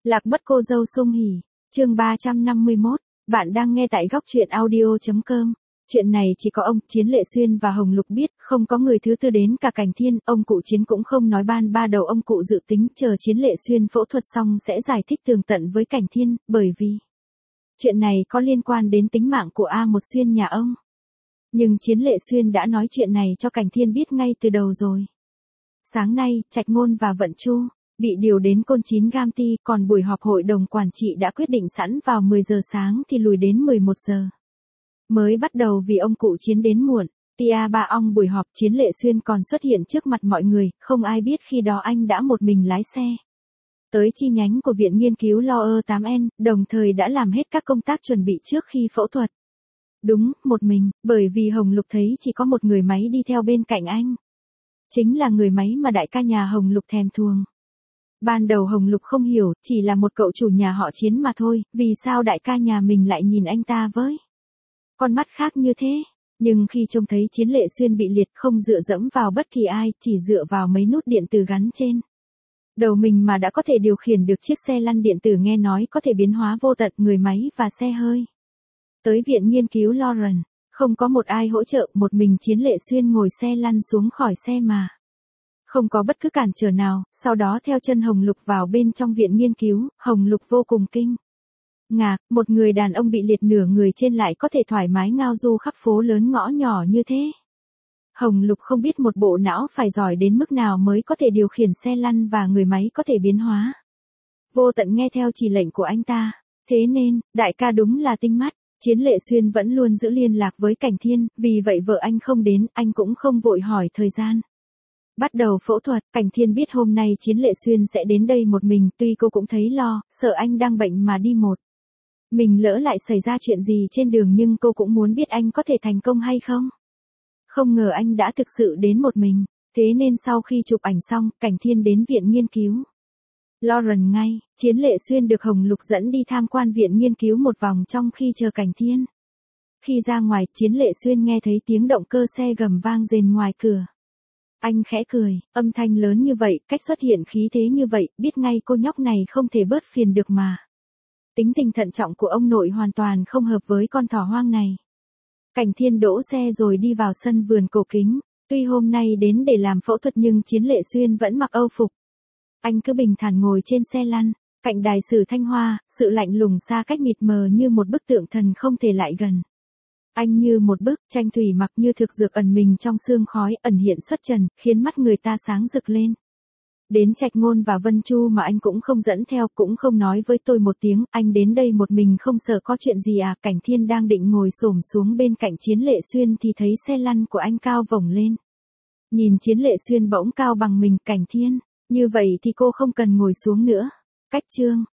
Lạc mất cô dâu sung hỉ, chương 351, bạn đang nghe tại góc truyện audio.com. Chuyện này chỉ có ông Chiến Lệ Xuyên và Hồng Lục biết, không có người thứ tư đến cả Cảnh Thiên, ông cụ Chiến cũng không nói ban ba đầu ông cụ dự tính chờ Chiến Lệ Xuyên phẫu thuật xong sẽ giải thích tường tận với Cảnh Thiên, bởi vì chuyện này có liên quan đến tính mạng của A1 Xuyên nhà ông. Nhưng Chiến Lệ Xuyên đã nói chuyện này cho Cảnh Thiên biết ngay từ đầu rồi. Sáng nay, Trạch Ngôn và Vận Chu bị điều đến Côn Chín Gamty, còn buổi họp hội đồng quản trị đã quyết định sẵn vào 10 giờ sáng thì lùi đến 11 giờ. Mới bắt đầu vì ông cụ Chiến đến muộn, tia ba ong buổi họp Chiến Lệ Xuyên còn xuất hiện trước mặt mọi người, không ai biết khi đó anh đã một mình lái xe tới chi nhánh của Viện Nghiên cứu Loer 8N, đồng thời đã làm hết các công tác chuẩn bị trước khi phẫu thuật. Đúng, một mình, bởi vì Hồng Lục thấy chỉ có một người máy đi theo bên cạnh anh. Chính là người máy mà đại ca nhà Hồng Lục thèm thuồng. Ban đầu Hồng Lục không hiểu, chỉ là một cậu chủ nhà họ Chiến mà thôi, vì sao đại ca nhà mình lại nhìn anh ta với con mắt khác như thế. Nhưng khi trông thấy Chiến Lệ Xuyên bị liệt không dựa dẫm vào bất kỳ ai, chỉ dựa vào mấy nút điện tử gắn trên đầu mình mà đã có thể điều khiển được chiếc xe lăn điện tử, nghe nói có thể biến hóa vô tận người máy và xe hơi. Tới Viện Nghiên cứu Lawrence, không có một ai hỗ trợ, một mình Chiến Lệ Xuyên ngồi xe lăn xuống khỏi xe mà không có bất cứ cản trở nào, sau đó theo chân Hồng Lục vào bên trong viện nghiên cứu. Hồng Lục vô cùng kinh ngạc, một người đàn ông bị liệt nửa người trên lại có thể thoải mái ngao du khắp phố lớn ngõ nhỏ như thế. Hồng Lục không biết một bộ não phải giỏi đến mức nào mới có thể điều khiển xe lăn và người máy có thể biến hóa vô tận nghe theo chỉ lệnh của anh ta. Thế nên, đại ca đúng là tinh mắt. Chiến Lệ Xuyên vẫn luôn giữ liên lạc với Cảnh Thiên, vì vậy vợ anh không đến, anh cũng không vội hỏi thời gian. Bắt đầu phẫu thuật, Cảnh Thiên biết hôm nay Chiến Lệ Xuyên sẽ đến đây một mình, tuy cô cũng thấy lo, sợ anh đang bệnh mà đi một mình lỡ lại xảy ra chuyện gì trên đường, nhưng cô cũng muốn biết anh có thể thành công hay không. Không ngờ anh đã thực sự đến một mình, thế nên sau khi chụp ảnh xong, Cảnh Thiên đến viện nghiên cứu Lawrence ngay. Chiến Lệ Xuyên được Hồng Lục dẫn đi tham quan viện nghiên cứu một vòng trong khi chờ Cảnh Thiên. Khi ra ngoài, Chiến Lệ Xuyên nghe thấy tiếng động cơ xe gầm vang rền ngoài cửa. Anh khẽ cười, âm thanh lớn như vậy, cách xuất hiện khí thế như vậy, biết ngay cô nhóc này không thể bớt phiền được mà. Tính tình thận trọng của ông nội hoàn toàn không hợp với con thỏ hoang này. Cảnh Thiên đỗ xe rồi đi vào sân vườn cổ kính. Tuy hôm nay đến để làm phẫu thuật nhưng Chiến Lệ Xuyên vẫn mặc âu phục. Anh cứ bình thản ngồi trên xe lăn, cạnh đài sử thanh hoa, sự lạnh lùng xa cách mịt mờ như một bức tượng thần không thể lại gần. Anh như một bức tranh thủy mặc như thực dược ẩn mình trong sương khói, ẩn hiện xuất trần, khiến mắt người ta sáng rực lên. Đến Trạch Ngôn và Vân Chu mà anh cũng không dẫn theo, cũng không nói với tôi một tiếng, anh đến đây một mình không sợ có chuyện gì à. Cảnh Thiên đang định ngồi xổm xuống bên cạnh Chiến Lệ Xuyên thì thấy xe lăn của anh cao vổng lên. Nhìn Chiến Lệ Xuyên bỗng cao bằng mình, Cảnh Thiên, như vậy thì cô không cần ngồi xuống nữa. Cách chương